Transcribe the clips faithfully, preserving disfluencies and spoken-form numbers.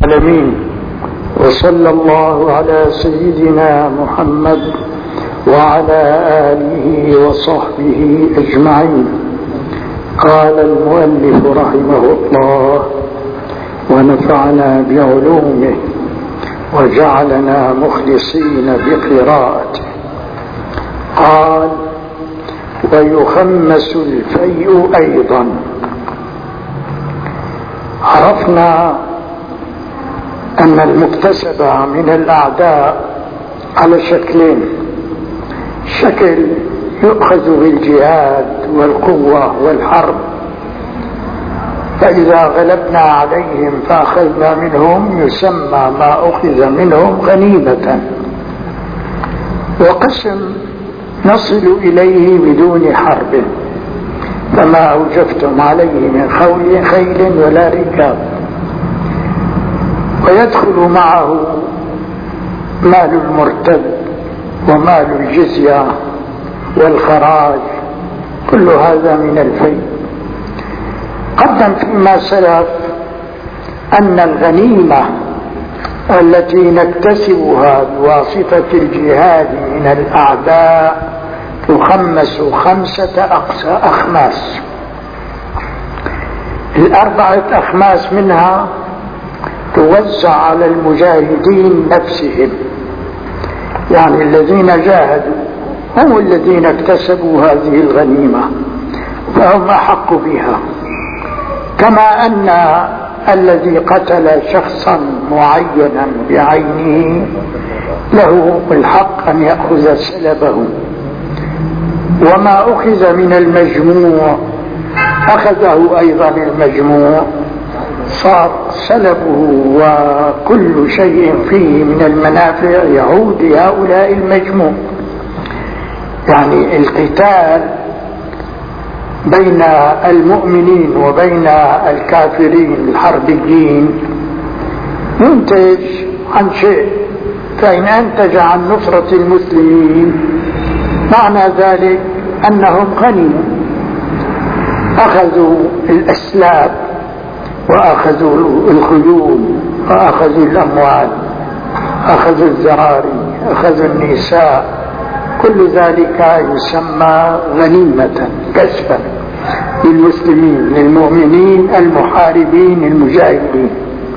العالمين، وصلى الله على سيدنا محمد وعلى آله وصحبه أجمعين. قال المؤلف رحمه الله ونفعنا بعلومه وجعلنا مخلصين بقراءته. قال: ويخمس الفيء أيضا. عرفنا أن المكتسب من الأعداء على شكلين: شكل يؤخذ بالجهاد والقوة والحرب، فإذا غلبنا عليهم فأخذنا منهم يسمى ما أخذ منهم غنيمة. وقسم نصل إليه بدون حرب، فما أوجفتم عليه من خيل ولا ركاب. ويدخل معه مال المرتد ومال الجزية والخراج، كل هذا من الفيء. قدم فيما سلف أن الغنيمة التي نكتسبها بواسطة الجهاد من الأعداء تخمس خمسة أخماس. الأربعة أخماس منها توزع على المجاهدين نفسهم، يعني الذين جاهدوا هم الذين اكتسبوا هذه الغنيمة، فهم أحق بها. كما أن الذي قتل شخصا معينا بعينه له الحق أن يأخذ سلبه، وما أخذ من المجموع أخذه أيضا المجموع، صار سلبه وكل شيء فيه من المنافع يعود لهؤلاء المجموع. يعني القتال بين المؤمنين وبين الكافرين الحربيين ينتج عن شيء، فإن أنتج عن نصرة المسلمين معنى ذلك أنهم غنموا، أخذوا الأسلاب وأخذوا الخيول وأخذوا الأموال، أخذوا الذراري، أخذوا النساء، كل ذلك يسمى غنيمة كسبا للمسلمين للمؤمنين المحاربين المجاهدين.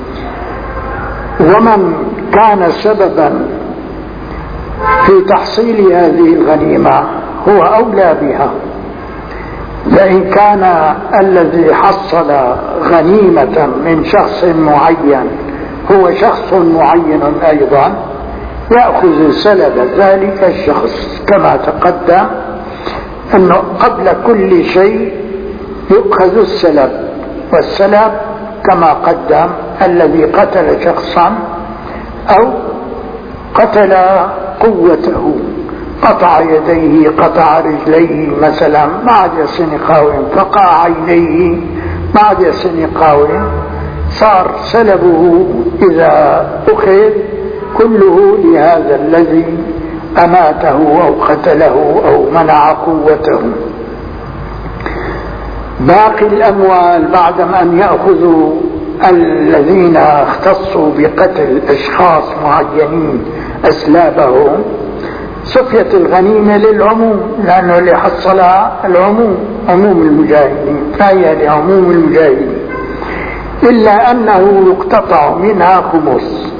ومن كان سببا في تحصيل هذه الغنيمة هو أولى بها، فإن كان الذي حصل غنيمة من شخص معين هو شخص معين أيضا يأخذ سلب ذلك الشخص، كما تقدم أنه قبل كل شيء يؤخذ السلب، والسلب كما قدم الذي قتل شخصا أو قتل قوته، قطع يديه قطع رجليه مثلا مع جس نقاو، فقع عينيه مع جس نقاو، صار سلبه إذا أخذ كله لهذا الذي أماته أو قتله أو منع قوته. باقي الأموال بعدم أن يأخذوا الذين اختصوا بقتل أشخاص معينين أسلابهم، صفية الغنيمة للعموم، لأنه اللي حصلها العموم، عموم المجاهدين، فهي لعموم المجاهدين، إلا أنه يقتطع منها خمس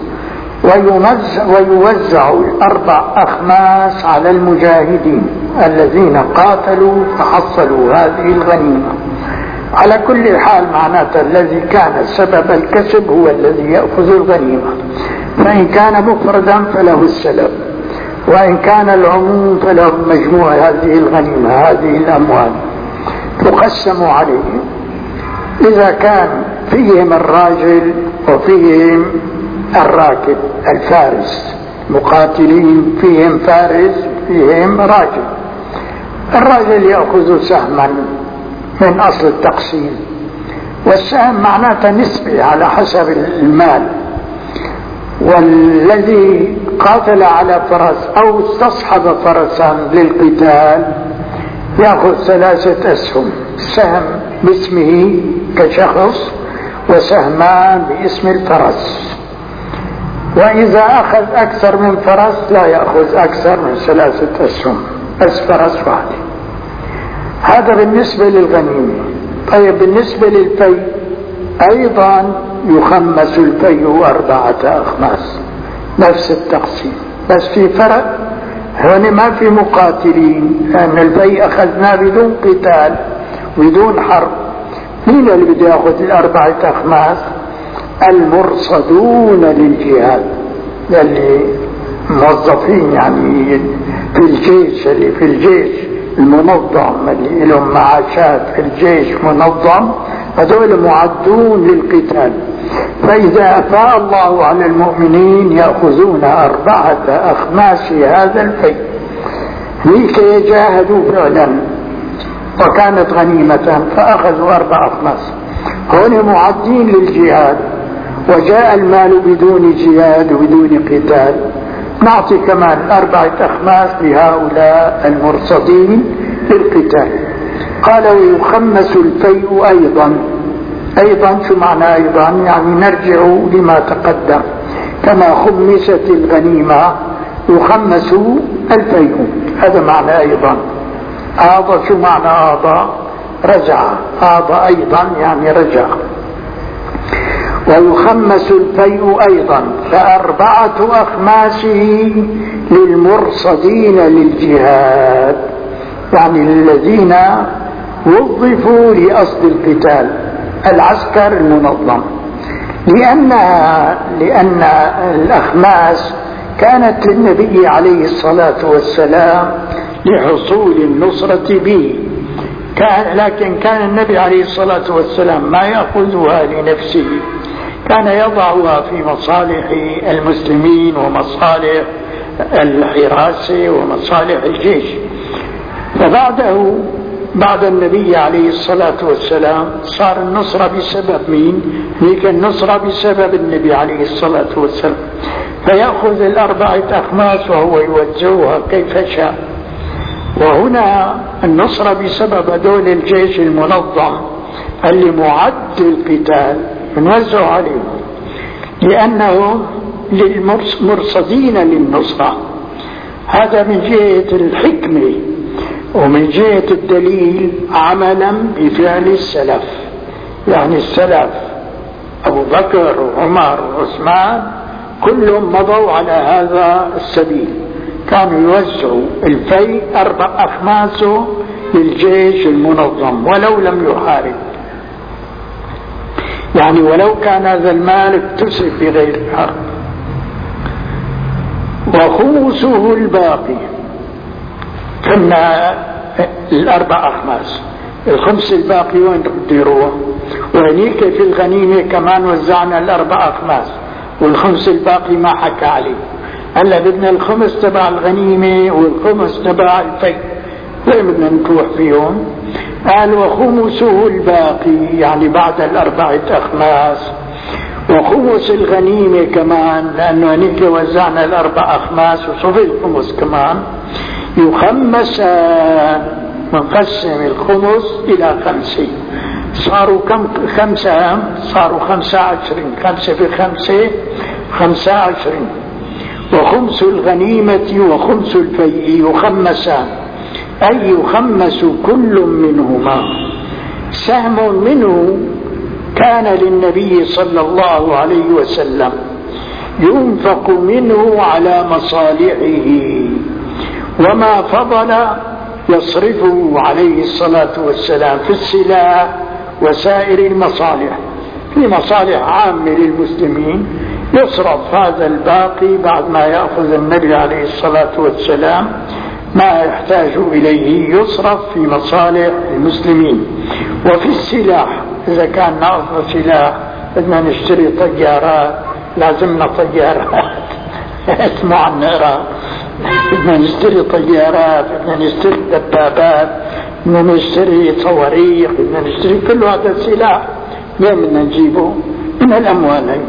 ويوزع الأربع أخماس على المجاهدين الذين قاتلوا فحصلوا هذه الغنيمة. على كل حال معناته الذي كان سبب الكسب هو الذي يأخذ الغنيمة، فإن كان مفردا فله السلب، وإن كان العموم فله مجموع هذه الغنيمة، هذه الأموال تقسم عليهم. إذا كان فيهم الراجل وفيهم الراكب الفارس، مقاتلين فيهم فارس فيهم راجل، الراجل يأخذ سهما من أصل التقسيم، والسهم معناته نسبي على حسب المال. والذي قاتل على فرس أو استصحب فرسا للقتال يأخذ ثلاثة أسهم، سهم باسمه كشخص، وسهمان باسم الفرس. وإذا أخذ أكثر من فرس لا يأخذ أكثر من ثلاثة أسهم، بس فرس واحد. هذا بالنسبة للغنيمة. طيب بالنسبة للفي أيضا يخمس الفي أربعة أخماس، نفس التقسيم، بس في فرق. هنا ما في مقاتلين، لأن الفي أخذنا بدون قتال بدون حرب. مين اللي بده يأخذ الأربعة أخماس؟ المرصدون للجهاد، اللي موظفين يعني في الجيش، اللي في الجيش المنظم، اللي لهم معاشات في الجيش منظم، هذول معدون للقتال. فإذا أفاء الله على المؤمنين يأخذون أربعة أخماس هذا الفي لكي يجاهدوا فعلا، وكانت غنيمة فأخذوا أربع أخماس. هون معدين للجهاد، وجاء المال بدون جهاد وبدون قتال، نعطي كمان أربعة أخماس لهؤلاء المرصدين للقتال. قال ويخمس الفيء أيضا. أيضا شو معنى أيضا؟ يعني نرجع لما تقدم، كما خمست الغنيمة يخمس الفيء، هذا معنى أيضا. آضى شو معنى آضى؟ رجع. آضى أيضا يعني رجع. ويخمس الفيء أيضا، فأربعة أخماسه للمرصدين للجهاد، يعني الذين وظفوا لأصل القتال، العسكر المنظم. لأن لأن الأخماس كانت للنبي عليه الصلاة والسلام لحصول النصرة به، كان لكن كان النبي عليه الصلاة والسلام ما يأخذها لنفسه، كان يضعها في مصالح المسلمين ومصالح الحراسة ومصالح الجيش. فبعده بعد النبي عليه الصلاة والسلام صار النصرة بسبب مين؟ هيك النصرة بسبب النبي عليه الصلاة والسلام، فيأخذ الأربعة أخماس وهو يوزعها كيف شاء. وهنا النصرة بسبب هذول الجيش المنظم اللي معد للقتال نوزع عليهم، لأنهم للمرصدين للنصرة. هذا من جهة الحكمة، ومن جهة الدليل عملا بفعل السلف. يعني السلف أبو بكر وعمر وعثمان كلهم مضوا على هذا السبيل، كانوا يوزعوا الفيء أربع أخماسه للجيش المنظم ولو لم يحارب، يعني ولو كان هذا المال اكتسب بغير الحرب. وخمسه الباقي، كنا الأربع أخماس، الخمس الباقي وين تقدروه؟ وهنيك في الغنيمة كمان وزعنا الأربع أخماس، والخمس الباقي ما حكى عليه. هلا بدنا الخمس تبع الغنيمة والخمس تبع الفيء، وين بدنا نروح فيهم؟ قال وخمسه الباقي، يعني بعد الأربعة أخماس. وخمس الغنيمة كمان، لأنه هنيك وزعنا الأربع أخماس وصفي الخمس كمان، يخمسان، نقسم الخمس إلى خمسة، صاروا كم؟ خمسة، صاروا خمسة عشرين، خمسة في خمسة خمسة عشرين. وخمس الغنيمة وخمس الفيء يخمسان، أي يخمس كل منهما. سهم منه كان للنبي صلى الله عليه وسلم ينفق منه على مصالحه، وما فضل يصرفه عليه الصلاة والسلام في السلاح وسائر المصالح. في مصالح عامة للمسلمين يصرف هذا الباقي بعد ما يأخذ النبي عليه الصلاة والسلام ما يحتاج إليه، يصرف في مصالح المسلمين. وفي السلاح إذا كان ناقص سلاح، بدنا نشتري طيارات، لازمنا طيارات اسمع النقرة، بدنا نشتري طيارات، بدنا نشتري دبابات، بدنا نشتري صواريخ، بدنا نشتري كل هذا السلاح. مين بدنا نجيبه؟ من الأموال.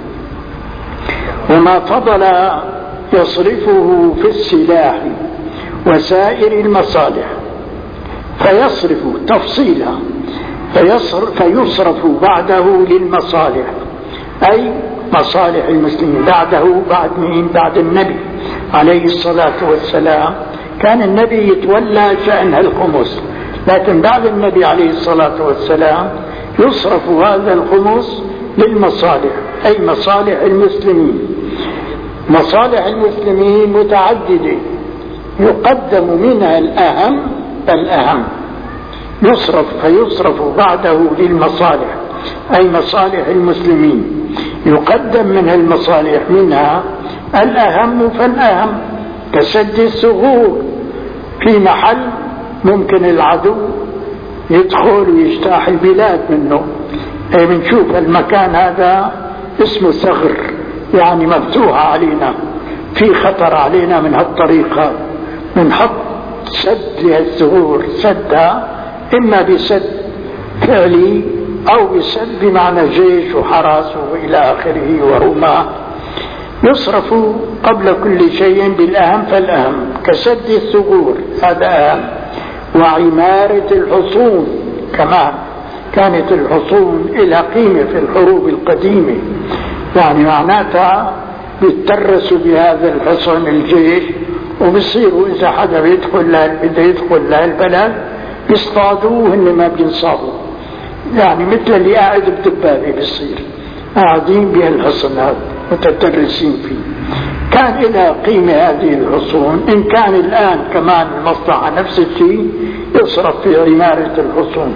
وما فضل يصرفه في السلاح وسائر المصالح، فيصرف تفصيلا فيصرف بعده للمصالح، أي مصالح المسلمين بعده. بعد مين؟ بعد النبي عليه الصلاة والسلام. كان النبي يتولى شأن الخمس، لكن بعد النبي عليه الصلاة والسلام يصرف هذا الخمس للمصالح، أي مصالح المسلمين. مصالح المسلمين متعددة، يقدم منها الأهم فالأهم يصرف، فيصرف بعده للمصالح، أي مصالح المسلمين. يقدم منها المصالح، منها الأهم فالأهم، كسد الثغور في محل ممكن العدو يدخل ويجتاح البلاد منه. أي بنشوف المكان هذا اسمه ثغر، يعني مفتوح علينا، في خطر علينا من هالطريقة، بنحط سد لهالثغور. سدها إما بسد فعلي أو بسد بمعنى جيش وحرس وإلى آخره ورماة. يصرف قبل كل شيء بالأهم فالأهم، كسد الثغور هذا أهم، وعمارة الحصون كمان. كانت الحصون إلى قيمة في الحروب القديمة، يعني معناتها بيترسوا بهذا الحصن الجيش، وبصيروا إذا حدا بيدخل بده يدخل لهالبلد بيصطادوه، هن ما بينصابوا، يعني مثل اللي قاعد بدبابة بيصير قاعدين بهالحصن هذا متترسين فيه. كان إلى قيمة هذه الحصون. إن كان الآن كمان المصلحة نفس الشيء، يصرف في عمارة الحصون.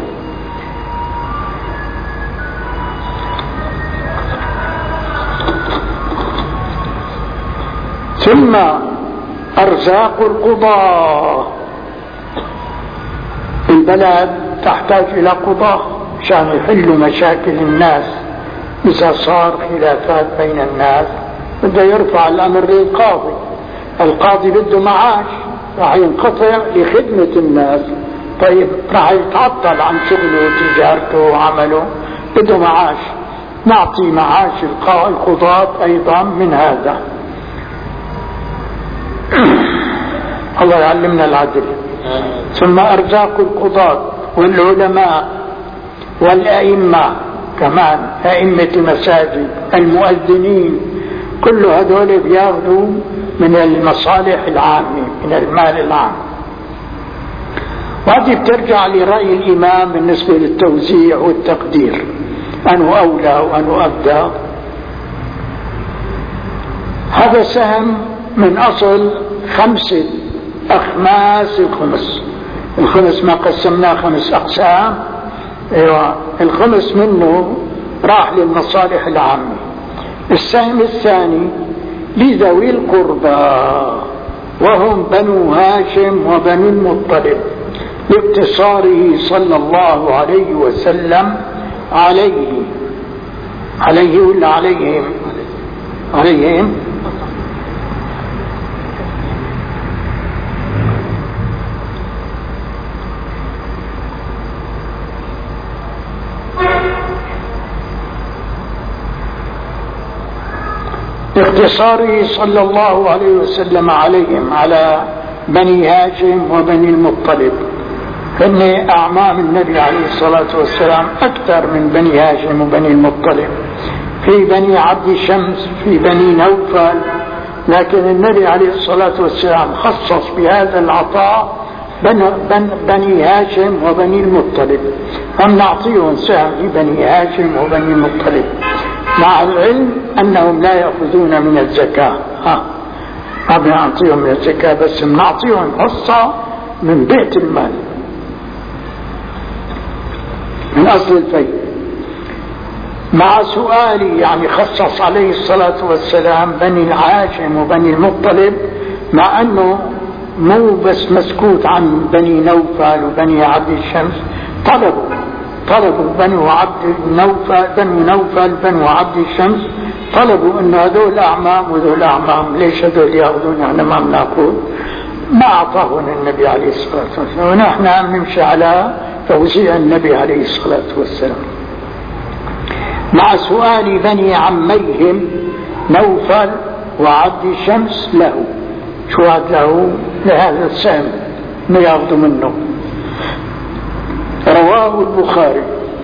ثم أرزاق القضاة. البلد تحتاج إلى قضاة عشان يحلوا مشاكل الناس. إذا صار خلافات بين الناس بده يرفع الأمر للقاضي، القاضي بده معاش، راح ينقطع لخدمة الناس. طيب راح يتعطل عن شغله وتجارته وعمله، بده معاش، نعطي معاش القضاة أيضا من هذا. الله يعلمنا العدل. ثم أرزاق القضاة والعلماء والأئمة كمان، أئمة المساجد، المؤذنين، كل هذول بياخذوا من المصالح العامة، من المال العام. وهذه بترجع لرأي الإمام بالنسبة للتوزيع والتقدير، أنه أولى وأنه أبدى. هذا سهم من أصل خمسة أخماس الخمس. الخمس ما قسمناه خمس أقسام، ايوه الخمس منه راح للمصالح العامة. السهم الثاني لذوي القربى وهم بنو هاشم وبنو المطلب، لاقتصاره صلى الله عليه وسلم عليه عليه ولا عليهم عليهم اقتصاره صلى الله عليه وسلم عليهم، على بني هاشم وبني المطلب. فإن أعمام النبي عليه الصلاة والسلام أكثر من بني هاشم وبني المطلب. في بني عبد شمس، في بني نوفل، لكن النبي عليه الصلاة والسلام خصص بهذا العطاء بني هاشم وبني المطلب. هم نعطيهم سهم لبني هاشم وبني المطلب، مع العلم أنهم لا يأخذون من الزكاة. ها ما بنعطيهم من الزكاة، بس بنعطيهم حصة من بيت المال، من أصل الفيء. مع سؤالي يعني خصص عليه الصلاة والسلام بني هاشم وبني المطلب، مع أنه مو بس مسكوت عن بني نوفل وبني عبد الشمس. طلبوا طلبوا بنو عبد نوفل بنو نوفل بنو عبد الشمس، طلبوا أن هذول أعمام وذول أعمام، ليش هذول يأخذون احنا ما بناخذ؟ ما أعطاهم النبي عليه الصلاة والسلام، ونحن عم نمشي على توزيع النبي عليه الصلاة والسلام. مع سؤال بني عميهم نوفل وعبد الشمس له، شو هذا له؟ لهذا السهم ما ياخذوا منه. رواه البخاري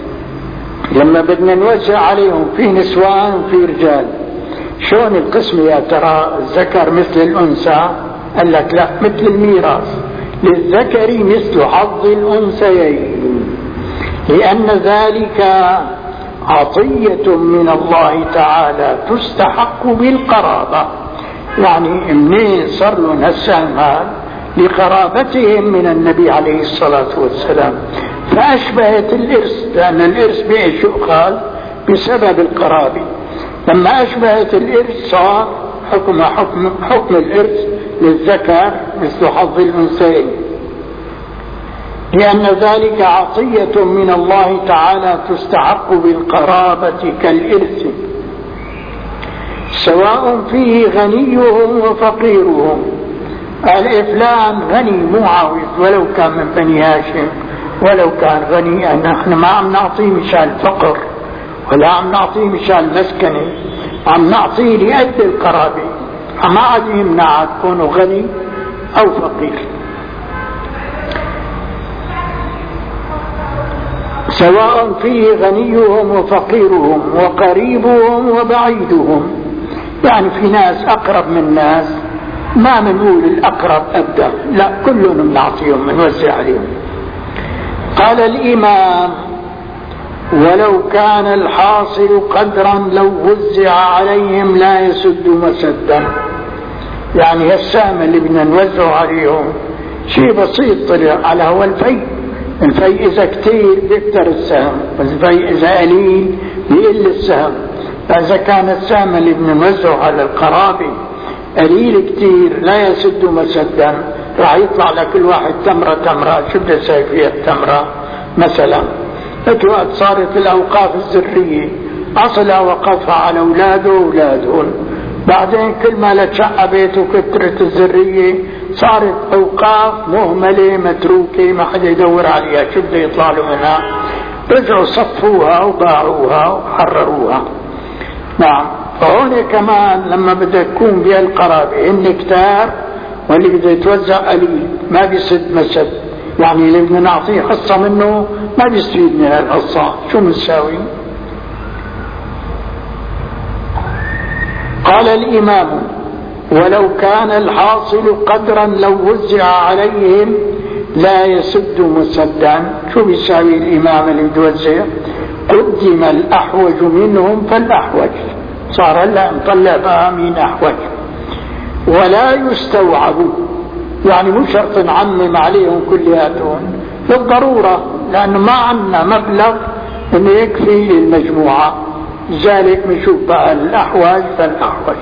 لما بدنا نوزع عليهم في نسوان في رجال، شلون القسم يا ترى؟ الذكر مثل الأنثى؟ قال لك لا، مثل الميراث، للذكر مثل حظ الأنثيين، لأن ذلك عطية من الله تعالى تستحق بالقرابة. يعني منين صار لهم هالسهم هذا؟ لقرابتهم من النبي عليه الصلاة والسلام، فأشبهت الإرث، لأن الإرث بإيش يؤخذ؟ بسبب القرابة. لما أشبهت الإرث صار حكم حكم حكم الإرث للذكر مثل حظ الأنثيين، لأن ذلك عطية من الله تعالى تستحق بالقرابة كالإرث، سواء فيه غنيهم وفقيرهم. الإفلان غني مو عاوز، ولو كان من بني هاشم، ولو كان غني، نحن ما عم نعطيه مشان فقر، ولا عم نعطيه مشان مسكنة، عم نعطيه لأجل القرابة، ما عاد يمنع كونه غني أو فقير. سواء فيه غنيهم وفقيرهم وقريبهم وبعيدهم. يعني في ناس أقرب من ناس، ما منقول الأقرب أبدا، لا، كلهم نعطيهم نوزع عليهم. قال الإمام: ولو كان الحاصل قدرا لو وزع عليهم لا يسد مسدا. يعني السهم اللي بدنا نوزع عليهم شيء بسيط، طلع على هو الفيء. الفيء إذا كتير بيكتر السهم، الفيء إذا قليل بيقل السهم. فإذا كان السهم اللي بدنا نوزعه على القرابة قليل كتير لا يسد مسدا، راح يطلع لكل واحد تمرة تمرة. شو بدي اسوي فيها التمرة؟ مثلا لك وقت صارت الأوقاف الزرية، أصلها وقفها على أولاده وأولادهم، بعدين كل ما لتشعبت وكثرت الزرية صارت أوقاف مهملة متروكة ما حدا يدور عليها. شو بده يطلع له منها؟ رجعوا صفوها وباعوها وحرروها. نعم. فهون كمان لما بدها تكون بها القرابة إن كتار، واللي بده يتوزع قليل ما بيسد مسد. يعني اللي بدنا نعطيه حصة منه ما بيستفيد من الحصة، شو بنساوي؟ قال الإمام: ولو كان الحاصل قدرا لو وزع عليهم لا يسد مسدا. شو بيساوي الإمام اللي بيوزع؟ قدم الأحوج منهم فالأحوج، صار لا نطلع بقى مين أحوج. ولا يستوعب، يعني مو شرط نعمم عليهم كلياتهم للضرورة، لأنه ما عندنا مبلغ إنه يكفي للمجموعة، لذلك بنشوف بقى الأحوج فالأحوج.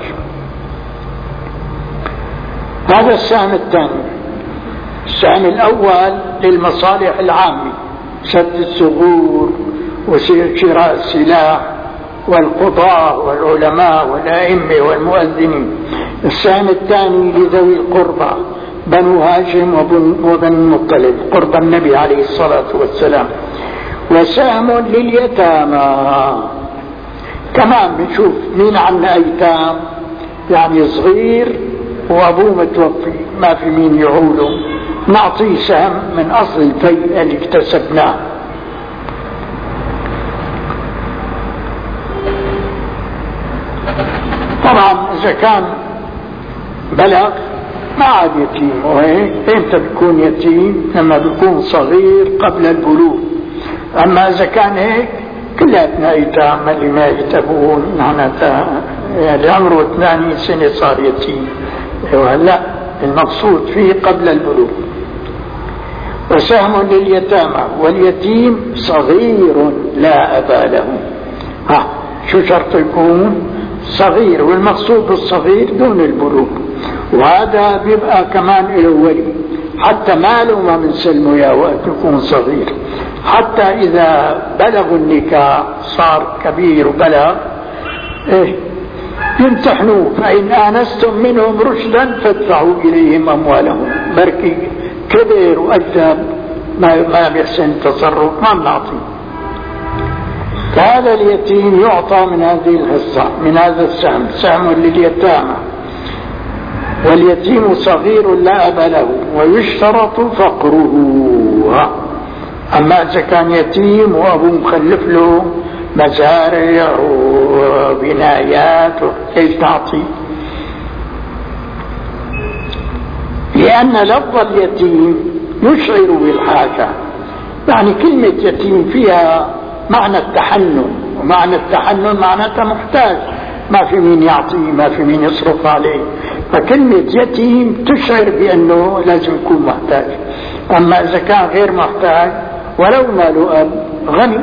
هذا السهم الثاني. السهم الأول للمصالح العامة، سد الثغور وشراء السلاح والقضاة والعلماء والأئمة والمؤذنين. السهم الثاني لذوي القربى، بنو هاشم وبنو المطلب، قرب النبي عليه الصلاة والسلام. وسهم لليتامى، كمان بنشوف مين عنا أيتام، يعني صغير وأبوه متوفي ما في مين يعوله، نعطيه سهم من أصل الفيء اللي اكتسبناه. طبعا إذا كان بلغ ما عاد يتيم، وهيك امتى بيكون يتيم؟ لما بيكون صغير قبل البلوغ. أما إذا كان هيك كلاتنا ايتام، اللي ما يتبون معناتها يعني عمره اثنين سنة صار يتيم. لا، المقصود فيه قبل البلوغ. وسهم لليتامى، واليتيم صغير لا أبا له. ها شو شرط يكون؟ صغير، والمقصود بالصغير دون البلوغ. وهذا بيبقى كمان له ولي، حتى ماله ما بنسلمه يا وقت يكون صغير، حتى إذا بلغوا النكاح صار كبير وبلغ إيه يمتحنوه، فإن آنستم منهم رشدا فادفعوا إليهم أموالهم. بركي كبير وأجدب ما ما بيحسن التصرف ما بنعطيه. فهذا اليتيم يعطى من هذه الحصة، من هذا السهم، سهم لليتامى. واليتيم صغير لا أب له ويشترط فقره. أما إذا كان يتيم وأبوه مخلف له مزارع وبنايات، ليش تعطي؟ لأن لفظ اليتيم يشعر بالحاجة، يعني كلمة يتيم فيها معنى التحنن، ومعنى التحنن معناتها محتاج، ما في مين يعطيه، ما في مين يصرف عليه، فكلمة يتيم تشعر بأنه لازم يكون محتاج. أما إذا كان غير محتاج ولو ما له أب غني.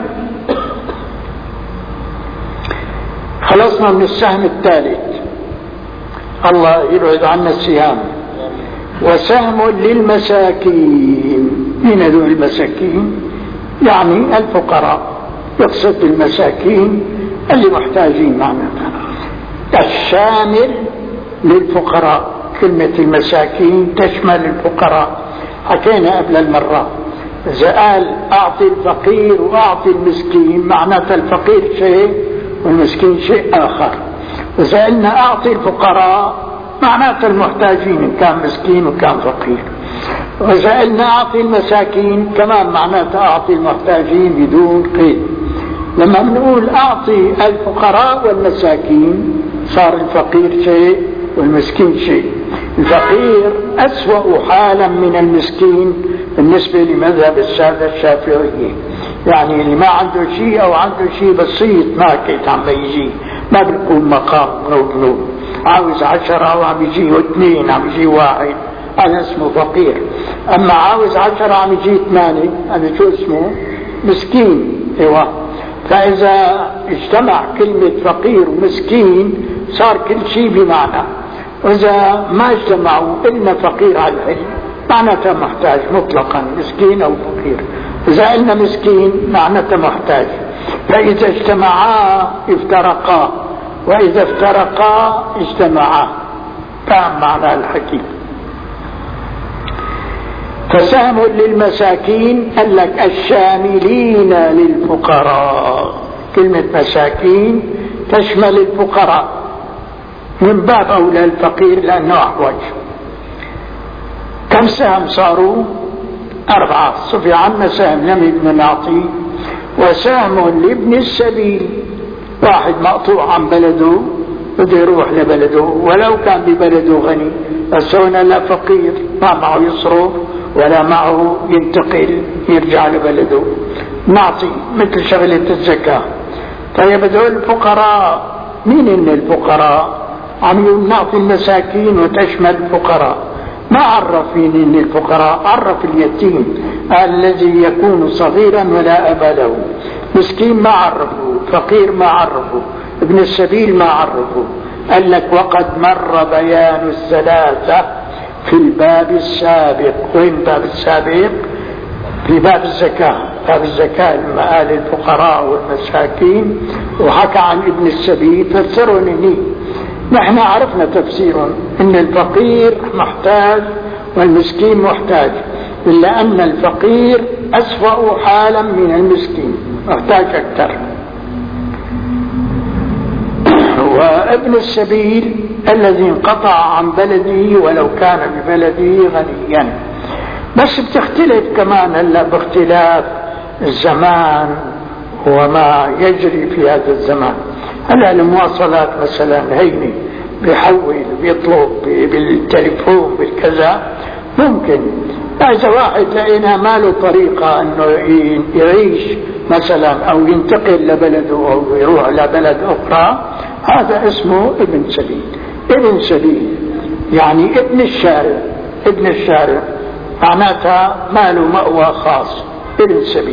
خلصنا من السهم الثالث، الله يبعد عنا السهام. وسهم للمساكين. من هذول المساكين؟ يعني الفقراء، يقصد المساكين اللي محتاجين معناتها، الشامل للفقراء. كلمة المساكين تشمل الفقراء، حكينا قبل المرة. إذا قال أعطي الفقير وأعطي المسكين معناتها الفقير شيء والمسكين شيء آخر. إذا قلنا أعطي الفقراء معناتها المحتاجين، إن كان مسكين وكان فقير. وإذا قلنا أعطي المساكين كمان معناتها أعطي المحتاجين بدون قيد. لما بنقول أعطي الفقراء والمساكين صار الفقير شيء والمسكين شيء. الفقير أسوأ حالا من المسكين بالنسبة لمذهب السادة الشافعية، يعني اللي ما عنده شيء أو عنده شيء بسيط ماكت عم يجي، ما بيكون مقام نوب، عاوز عشرة وعم يجي واثنين، عم يجي واحد، هذا اسمه فقير. أما عاوز عشرة عم يجي ثمانية، هذا شو اسمه؟ مسكين. ايوه. فإذا اجتمع كلمة فقير ومسكين صار كل شيء بمعنى. وإذا ما اجتمعوا إلا فقير على العلم معناتها محتاج مطلقا، مسكين أو فقير. إذا قلنا مسكين معناتها محتاج. فإذا اجتمعا افترقا، وإذا افترقا اجتمعا. فهم معنى الحكيم. فسهم للمساكين قال لك الشاملين للفقراء. كلمة مساكين تشمل الفقراء، من باب أولى الفقير لأنه أحوج. كم سهم صاروا؟ أربعة. صفي عنا سهم لم نعطيه. وسهم لابن السبيل، واحد مقطوع عن بلده بده يروح لبلده ولو كان ببلده غني، بس هنا لا فقير ما معه يصرف ولا معه ينتقل يرجع لبلده، نعطي مثل شغلة الزكاة. طيب هذول الفقراء مين إن الفقراء؟ عم نعطي المساكين وتشمل الفقراء. ما عرف مين إن الفقراء؟ عرف اليتيم الذي يكون صغيرا ولا أب له. مسكين ما عرفه، فقير ما عرفه، ابن السبيل ما عرفه. قال لك وقد مر بيان الثلاثة في الباب السابق. وين باب السابق؟ في باب الزكاة. باب الزكاة لما قال الفقراء والمساكين وحكى عن ابن السبيل فسروا لي. نحن عرفنا تفسيرا ان الفقير محتاج والمسكين محتاج، إلا أن الفقير أسوأ حالا من المسكين، محتاج أكثر. وابن السبيل الذي انقطع عن بلده ولو كان ببلده غنيا. بس بتختلف كمان هلا باختلاف الزمان وما يجري في هذا الزمان. هلا المواصلات مثلا هيني بيحول بيطلب بالتليفون بالكذا ممكن. إذا واحد لقينا ما له طريقة انه يعيش مثلا او ينتقل لبلده او يروح لبلد اخرى، هذا اسمه ابن سبيل. ابن سبيل يعني ابن الشارع. ابن الشارع معناتها ما له مأوى خاص. ابن سبيل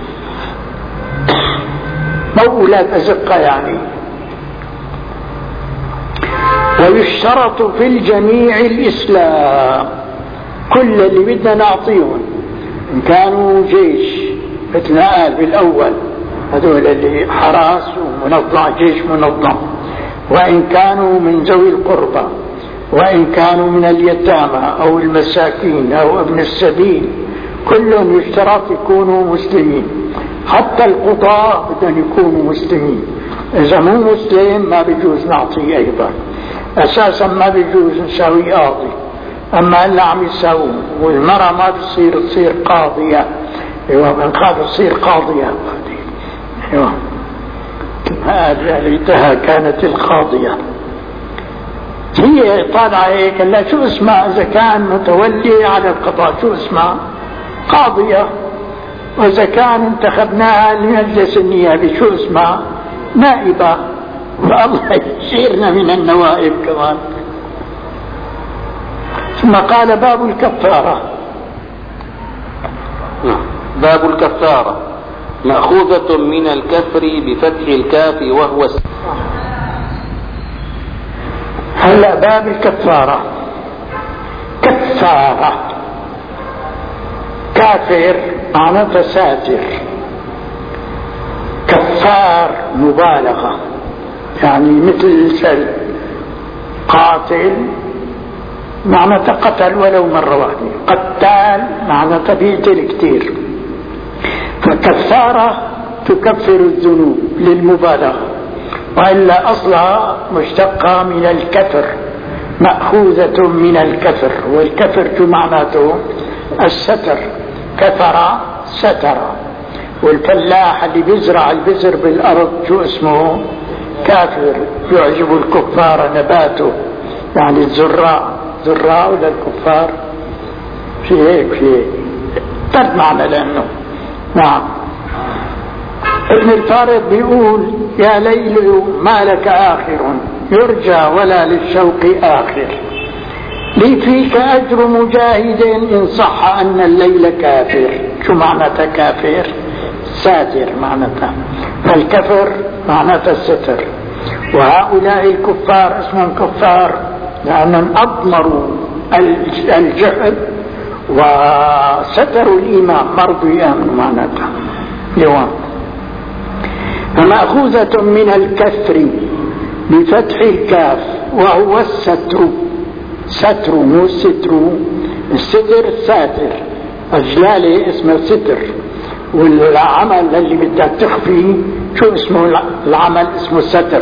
مولات أزقة يعني. ويشترط في الجميع الإسلام. كل اللي بدنا نعطيهم إن كانوا جيش مثل ما قال بالأول هذول اللي حراس ومنظم جيش منظم، وإن كانوا من ذوي القربى، وإن كانوا من اليتامى أو المساكين أو ابن السبيل، كلهم يشترط يكونوا مسلمين. حتى القضاة بدهم يكونوا مسلمين. إذا مو مسلم ما بيجوز نعطيه أيضا. أساسا ما بيجوز نساوي قاضي، أما اللي عم يساوون. والمرأة ما بتصير تصير قاضية. أيوة من قادر تصير قاضية. أيوة. يا ليتها كانت القاضية. هي طالعة هيك، لا شو اسمها إذا كان متولي على القضاء شو اسمها؟ قاضية. وإذا كان انتخبناها لمجلس النيابي شو اسمها؟ نائبة. والله يشيرنا من النوائب كمان. ثم قال باب الكفارة. باب الكفارة مأخوذة من الكفر بفتح الكاف وهو الس... هلا باب الكفارة. كفارة كافر معناته ساتر، كفار مبالغة، يعني مثل سل قاتل معناته قتل ولو مرة واحدة، قتال معناته بيقتل كتير. فكفارة تكفر الذنوب للمبالغة، وإلا أصلها مشتقة من الكفر، مأخوذة من الكفر، والكفر شو معناته؟ الستر، كفر ستر. والفلاح اللي بيزرع البذر بالأرض شو اسمه؟ كافر. يعجب الكفار نباته، يعني الزراع زراع ولا الكفار في هيك في هيك طب معنى لأنه نعم. ابن الفارض بيقول يا ليل ما لك آخر يرجى ولا للشوق آخر، لي فيك أجر مجاهد إن صح أن الليل كافر. شو معنى كافر؟ ساتر معناته، فالكفر معناته الستر. وهؤلاء الكفار اسمهم كفار لأنهم أضمروا الجهل وستروا الإيمان، مرضوا يأمنوا معناته يوم. فمأخوذة من الكسر بفتح الكاف وهو الستر. ستر مو ستر، الستر ساتر، الجلالة اسمه ستر، والعمل اللي بدك تخفيه شو اسمه؟ العمل اسمه ستر.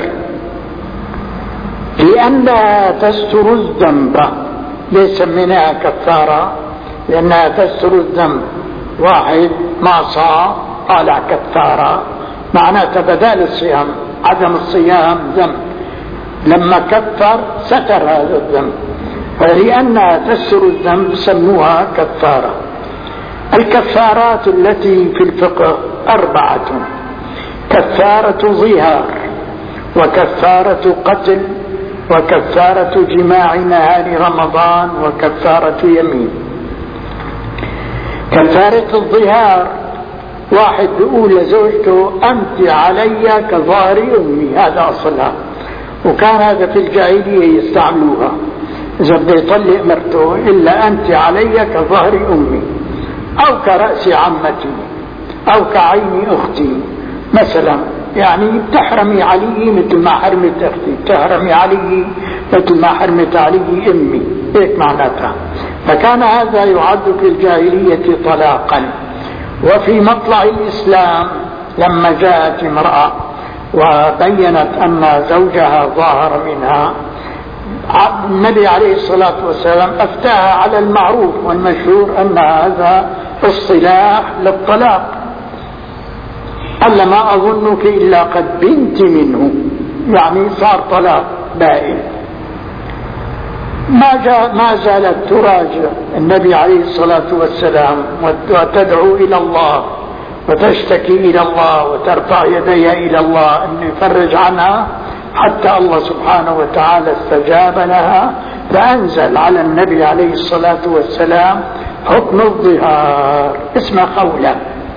لأنها تستر الذنب، ليس سميناها كفارة لأنها تستر الذنب. واحد ما صام طالع كفارة معناته بدال الصيام، عدم الصيام ذنب، لما كفر ستر هذا الذنب، فلأنها تستر الذنب سموها كفارة. الكفارات التي في الفقه أربعة: كفارة ظهار، وكفارة قتل، وكفارة جماع نهار رمضان، وكفارة يمين. كفارة الظهار واحد بيقول لزوجته أنت علي كظهر أمي، هذا أصلها، وكان هذا في الجاهلية يستعملوها، إذا بده يطلق مرته إلا أنت علي كظهر أمي، أو كرأس عمتي، أو كعين أختي مثلا، يعني بتحرمي علي مثل ما حرمت أختي، بتحرمي علي مثل ما حرمت علي أمي، هيك معناتها. فكان هذا يعد في الجاهلية طلاقا. وفي مطلع الإسلام لما جاءت امرأة وبينت أن زوجها ظاهر منها، النبي عليه الصلاة والسلام أفتاها على المعروف والمشهور أن هذا اصطلاح للطلاق، قال ما أظنك إلا قد بنت منه، يعني صار طلاق بائن. ما, جاء ما زالت تراجع النبي عليه الصلاة والسلام وتدعو إلى الله وتشتكي إلى الله وترفع يديها إلى الله أن يفرج عنها، حتى الله سبحانه وتعالى استجاب لها فأنزل على النبي عليه الصلاة والسلام حكم الظهار اسمه خولة.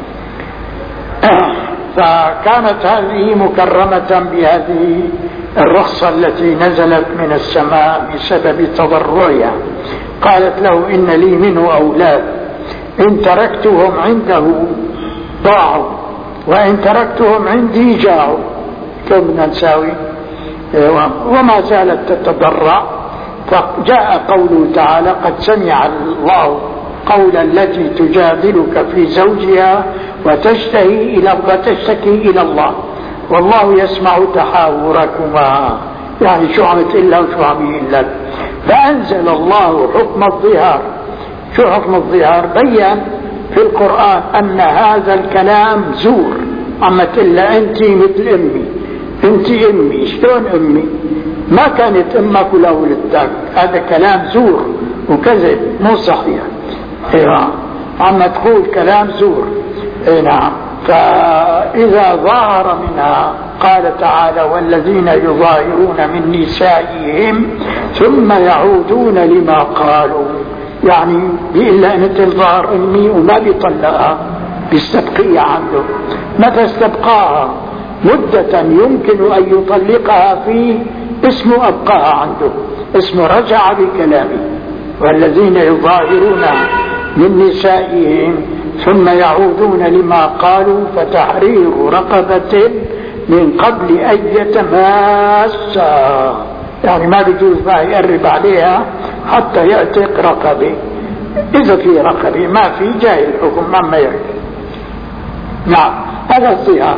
فكانت هذه مكرمة بهذه الرخصة التي نزلت من السماء بسبب تضرعها. قالت له إن لي منه أولاد، إن تركتهم عنده ضاعوا، وإن تركتهم عندي جاعوا، كم بدنا نساوي؟ وما زالت تتضرع. فجاء قوله تعالى قد سمع الله قول التي تجادلك في زوجها وتشتهي إلى وتشتكي إلى الله والله يسمع تحاوركما، يعني شو عم تقول وشو عم يقول لك. فأنزل الله حكم الظهار. شو حكم الظهار؟ بيّن في القرآن أن هذا الكلام زور، عم تقول أنت مثل أمي، انت امي. شلون امي؟ ما كانت امك ولا ولدتك، هذا كلام زور وكذب مو صحيح. ايوه عم تقول كلام زور. اي نعم. فاذا ظهر منها قال تعالى والذين يظاهرون من نسائهم ثم يعودون لما قالوا، يعني إلا أن تظهر أمي وما بيطلقها بيستبقيها عنده. متى استبقاها؟ مدة يمكن أن يطلقها فيه اسمه أبقاها عنده، اسمه رجع بكلامه. والذين يظاهرون من نسائهم ثم يعودون لما قالوا فتحرير رقبة من قبل أن يتماسا، يعني ما بيجوز ما يقرب عليها حتى يعتق رقبه. إذا في رقبه ما في جاي الحكم عما يعتق. نعم هذا الظهار.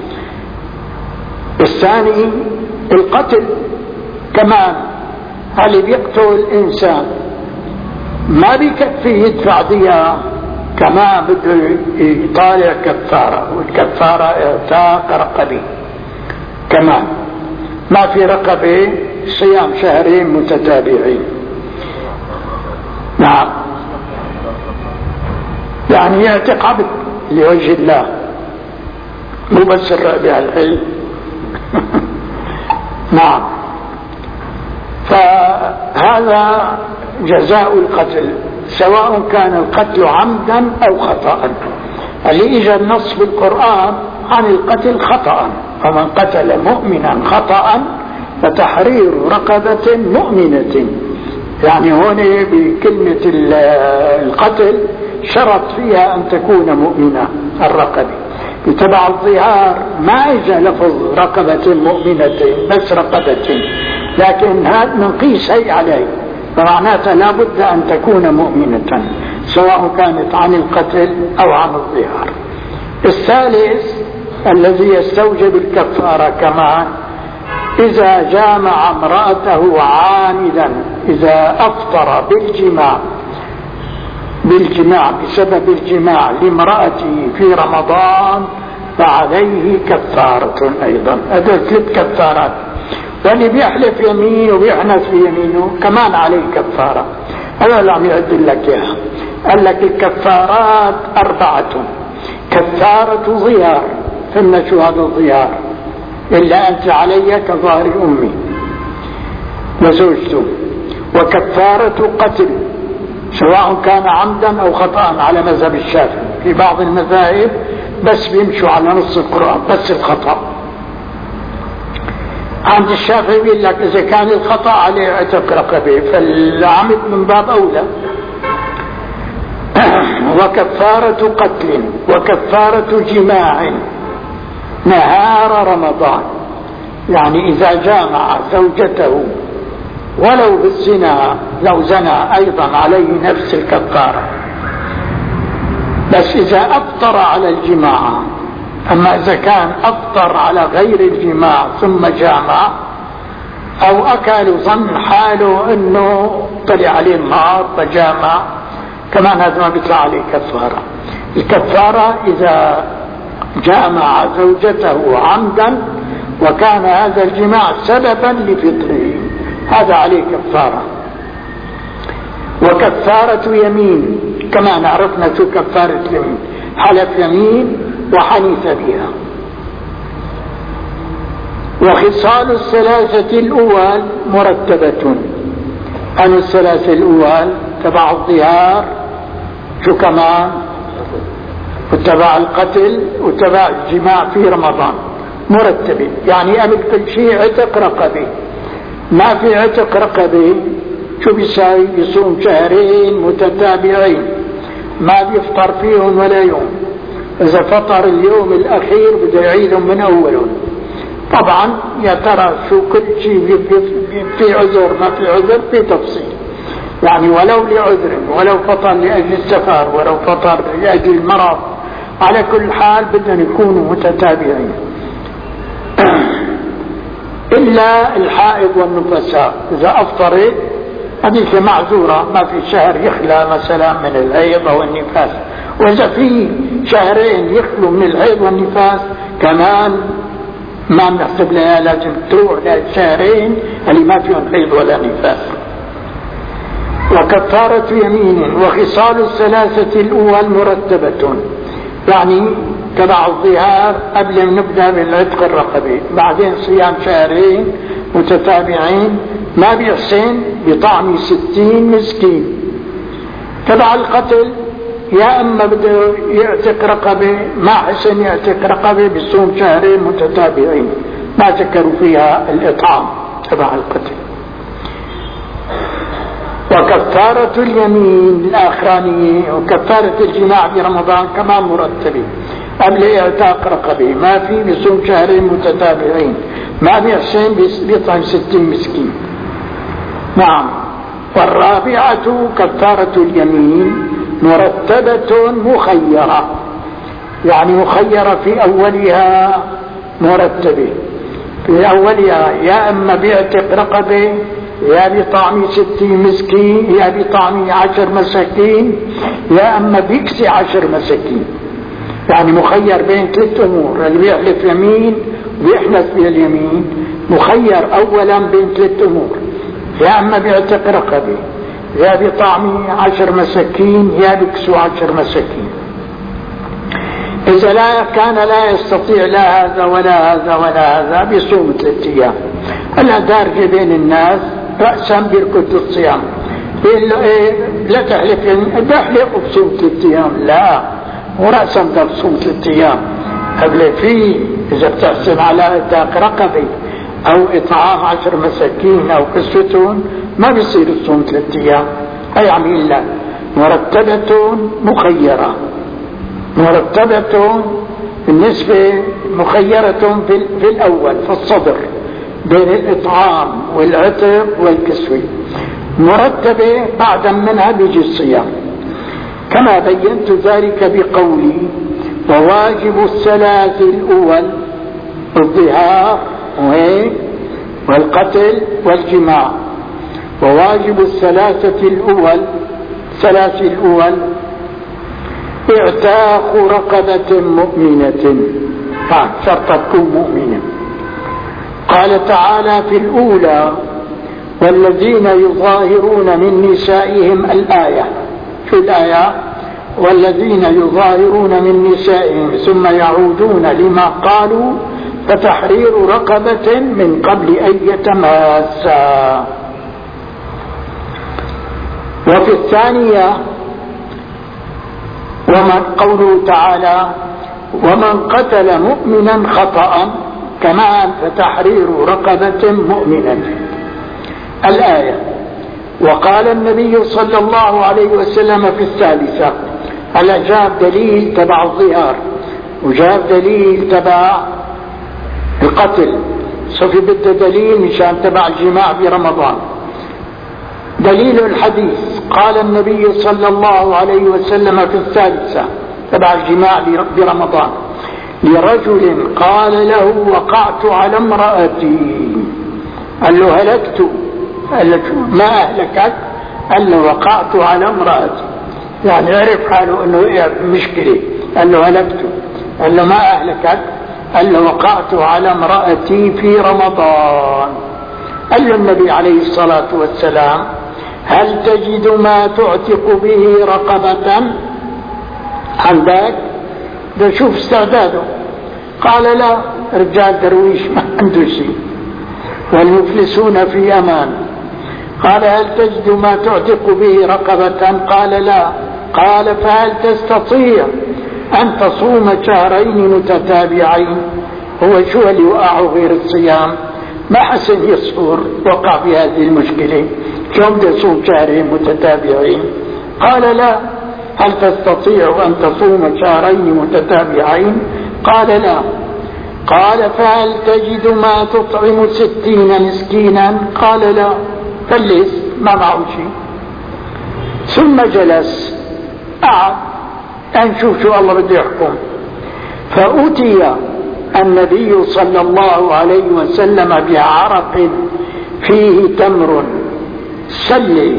الثاني القتل كمان. اللي بيقتل الإنسان ما بيكفي يدفع دية، كمان بده يطالع كفارة، والكفارة اعتاق رقبه كمان. ما في رقبه صيام شهرين متتابعين. نعم يعني يعتق عبد لوجه الله مو بس الرقبة الحين. نعم. فهذا جزاء القتل سواء كان القتل عمدا أو خطأ. اللي إجا النص بالقرآن عن القتل خطأ، ومن قتل مؤمنا خطأ فتحرير رقبة مؤمنة. يعني هون بكلمة القتل شرط فيها أن تكون مؤمنة الرقبة. بتبع الظهار ما إجا لفظ رقبة مؤمنة بس رقبة، لكن هذا منقيس هي عليه، فمعناتها لا بد أن تكون مؤمنة سواء كانت عن القتل أو عن الظهار. الثالث الذي يستوجب الكفارة كمان إذا جامع امرأته عامدا، إذا أفطر بالجماع بالجماع بسبب الجماع لامرأته في رمضان فعليه كفارة أيضا. هذا ثلاث كفارات. واللي بيحلف يمين وبيحنث في يمينه كمان عليه كفارة. هذا اللي عم يعدل لك اياها. قال لك الكفارات أربعة. كفارة ظهار، فإن شو هذا الظهار؟ إلا أنت علي كظهر أمي وزوجته. وكفارة قتل سواء كان عمدا أو خطأ على مذهب الشافعي. في بعض المذاهب بس بيمشوا على نص القرآن بس الخطأ. عند الشافعي يقول لك إذا كان الخطأ عليه عتق رقبه، فالعمد من باب أولى. وكفارة قتل وكفارة جماع نهار رمضان، يعني إذا جامع زوجته ولو بالزنا لو زنى أيضا عليه نفس الكفارة، بس إذا أفطر على الجماع. أما إذا كان أفطر على غير الجماع ثم جامع أو أكل وظن حاله أنه طلع عليه النهار فجامع، كمان هذا ما بيطلع عليه كفارة. الكفارة إذا جامع زوجته عمدا وكان هذا الجماع سببا لفطره، هذا عليه كفارة. وكفارة يمين كما عرفنا شو كفارة يمين، حلف يمين وحنث بها. وخصال الثلاثة الأول مرتبة. أن الثلاثة الأول تبع الظهار شو كمان، وتبع القتل وتبع الجماع في رمضان مرتبة، يعني قبل كل شيء عتق رقبه. ما في عتق رقبه شو بيساوي؟ بيصوم شهرين متتابعين ما بيفطر فيهم ولا يوم. إذا فطر اليوم الأخير بده يعيدهم من أولهم. طبعا يا ترى شو كل شيء في عذر ما في عذر في تفصيل، يعني ولو لعذر، ولو فطر لأجل السفر، ولو فطر لأجل المرض، على كل حال بدهم يكونوا متتابعين. إلا الحائض والنفساء إذا أفطرت هذه معذورة، ما في شهر يخلى مثلا من الحيض أو النفاس. وإذا في شهرين يخلوا من الحيض والنفاس كمان ما بنحسب لها لازم تروح لشهرين اللي ما فيهم حيض ولا نفاس. وكفارة يمين وخصال الثلاثة الأول مرتبة، يعني تبع الظهار قبل ما نبدأ بالعتق الرقبي، بعدين صيام شهرين متتابعين ما بيحسن بطعم ستين مسكين. تبع القتل يا أما بده يعتق رقبة ما حسن يعتق رقبة بصوم شهرين متتابعين، ما ذكروا فيها الإطعام تبع القتل. وكفارة اليمين الآخرانية وكفارة الجماع في رمضان كمان مرتبة قبل اعتاق رقبه، ما في بصوم شهرين متتابعين، ما بيحسن بيطعم ستين مسكين. نعم. والرابعة كفارة اليمين مرتبة مخيرة، يعني مخيرة في أولها مرتبة، في أولها يا أما بيعتق رقبة يا بطعم ستين مسكين يا بطعم عشر مساكين يا أما بيكسي عشر مساكين، يعني مخير بين ثلاث أمور. اللي بيحلف يمين وبيحلف باليمين مخير أولا بين ثلاث أمور، يا أما بيعتق رقبة يا بطعم عشر مساكين يا بكسو عشر مساكين. إذا لا كان لا يستطيع لا هذا ولا هذا ولا هذا بيصوم ثلاثة أيام. هلا دارجة بين الناس رأسا بيركض الصيام، بيقول له إيه لا تحلف، بحلف وبصوم ثلاثة أيام، لا ورأسا بدك تصوم ثلاثة أيام قبل فيه. إذا بتحسب على إعتاق رقبة أو إطعام عشر مساكين أو كسوتهم ما بيصير تصوم ثلاثة أيام. أي عميل لا مرتبة مخيرة، مرتبة بالنسبة مخيرة في الأول في الصدر بين الإطعام والعتق والكسوة، مرتبة بعد منها بيجي الصيام، كما بينت ذلك بقولي وواجب الثلاث الأول الظهار والقتل والجماع. وواجب الثلاثة الأول ثلاث الأول اعتاق رقبة مؤمنة، شرط تكون مؤمنة. قال تعالى في الأولى والذين يظاهرون من نسائهم الآية، في الآية والذين يظاهرون من نسائهم ثم يعودون لما قالوا فتحرير رقبة من قبل أن يتماسا. وفي الثانية ومن قوله تعالى ومن قتل مؤمنا خطأ كمان فتحرير رقبة مؤمنة الآية. وقال النبي صلى الله عليه وسلم في الثالثة، هلا جاب دليل تبع الظهار وجاب دليل تبع القتل، صفي بده دليل مشان تبع الجماع برمضان. دليل الحديث قال النبي صلى الله عليه وسلم في الثالثة تبع الجماع برمضان لرجل قال له وقعت على امرأتي، قال له هلكت، قال له ما أهلكت؟ قال له وقعت على امرأتي، يعني عرف حاله انه مشكلة، قال له هلكت، قال له ما أهلكت؟ قال له وقعت على امرأتي في رمضان. قال له النبي عليه الصلاة والسلام هل تجد ما تعتق به رقبة عندك؟ ده شوف استعداده. قال لا، رجال درويش ما عنده شيء والمفلسون في أمان. قال هل تجد ما تعتق به رقبة؟ قال لا. قال فهل تستطيع أن تصوم شهرين متتابعين؟ هو شو اللي وقعوا غير الصيام؟ ما حسن يصبر، وقع في هذه المشكلة، شو بده يصوم شهرين متتابعين؟ قال لا. هل تستطيع أن تصوم شهرين متتابعين؟ قال لا. قال فهل تجد ما تطعم ستين مسكينا؟ قال لا. فلس ما معه شيء. ثم جلس قعد نشوف شو الله بده يحكم. فأتي النبي صلى الله عليه وسلم بعرق فيه تمر سلي،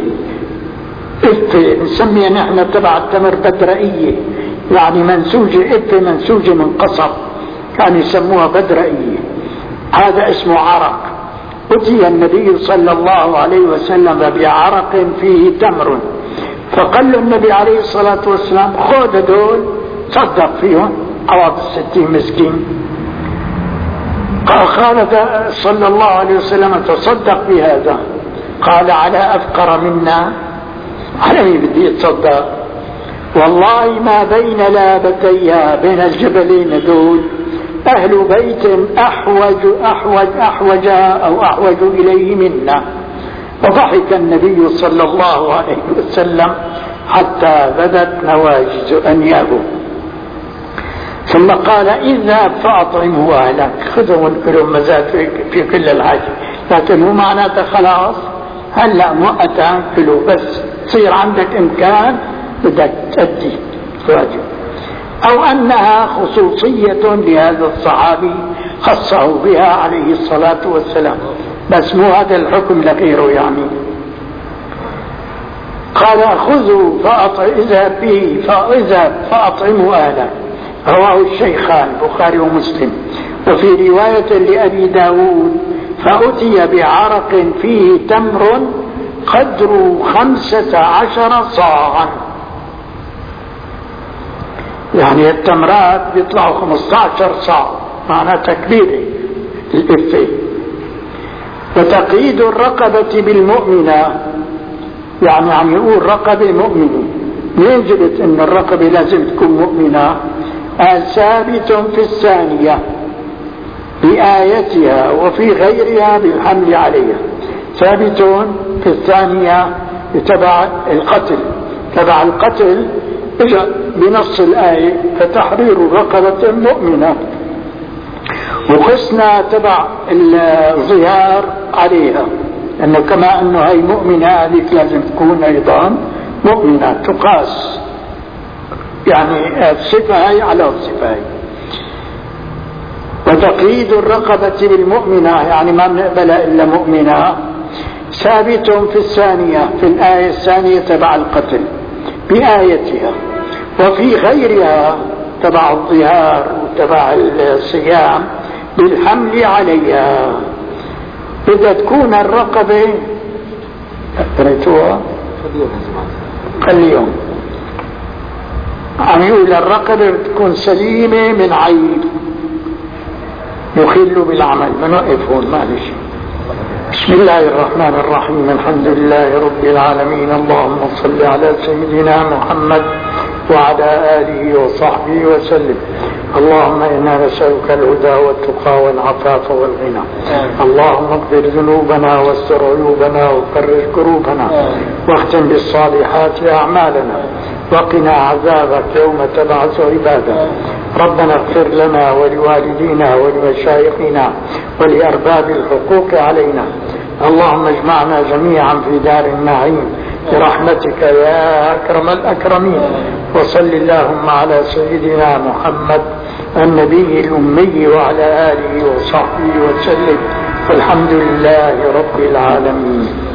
إفة نسميها نحن تبع التمر بدرائية، يعني منسوجة إفة منسوجة من قصب، كانوا يسموها بدرائية. هذا اسمه عرق. أتي النبي صلى الله عليه وسلم بعرق فيه تمر، فقال له النبي عليه الصلاة والسلام خذ دول تصدق فيهم عوض الستين مسكين. قال خالد صلى الله عليه وسلم تصدق بهذا. قال على أفقر منا، على مين بدي يتصدق؟ والله ما بين لابتيها بين الجبلين دول أهل بيت أحوج أحوج أحوج أو أحوج إليه منا. وضحك النبي صلى الله عليه وسلم حتى بدت نواجز أنيابه، ثم قال اذهب فأطعمه أهلك، خذوا وانكلوا مزاد في كل الحاجة، لكن هو معناته خلاص هلا مؤقتا كلوا، بس تصير عندك إمكان بدك تأدي واجب. أو أنها خصوصية لهذا الصحابي خصه بها عليه الصلاة والسلام، بس مو هذا الحكم لغيره يعني. قال خذوا فاذهب به فاذهب فأطعموا أهله، رواه الشيخان البخاري ومسلم. وفي رواية لأبي داود فأتي بعرق فيه تمر قدر خمسة عشر صاعا، يعني التمرات بيطلعوا خمسة عشر صاع، معناتها كبيرة الإفة. وتقييد الرقبة بالمؤمنة، يعني عم يقول رقبة مؤمنة، منين جبت ان الرقبة لازم تكون مؤمنة؟ قال ثابت في الثانية بآيتها وفي غيرها بالحمل عليها. ثابت في الثانية تبع القتل، تبع القتل اجا بنص الآية فتحرير رقبة مؤمنة، وقسنا تبع الظهار عليها، انه كما انه هي مؤمنة هذيك لازم تكون ايضا مؤمنة، تقاس يعني الصفة هي على الصفة هي. وتقييد الرقبة بالمؤمنة يعني ما بنقبل الا مؤمنة، ثابت في الثانية في الآية الثانية تبع القتل بآيتها، وفي غيرها تبع الظهار وتبع الصيام بالحمل عليها. بدها تكون الرقبة قريتوها خليهم عم يقول الرقبة بتكون سليمة من عيب يخل بالعمل. بنوقف هون معلش. بسم الله الرحمن الرحيم، الحمد لله رب العالمين، اللهم صل على سيدنا محمد وعلى آله وصحبه وسلم. اللهم إنا نسألك الهدى والتقى والعفاف والغنى. اللهم اغفر ذنوبنا واستر عيوبنا وفرج كروبنا واختم بالصالحات أعمالنا وقنا عذابك يوم تبعث عبادك. ربنا اغفر لنا ولوالدينا ولمشايخنا ولأرباب الحقوق علينا. اللهم اجمعنا جميعا في دار النعيم برحمتك يا أكرم الأكرمين. وصل اللهم على سيدنا محمد النبي الأمي وعلى آله وصحبه وسلم، والحمد لله رب العالمين.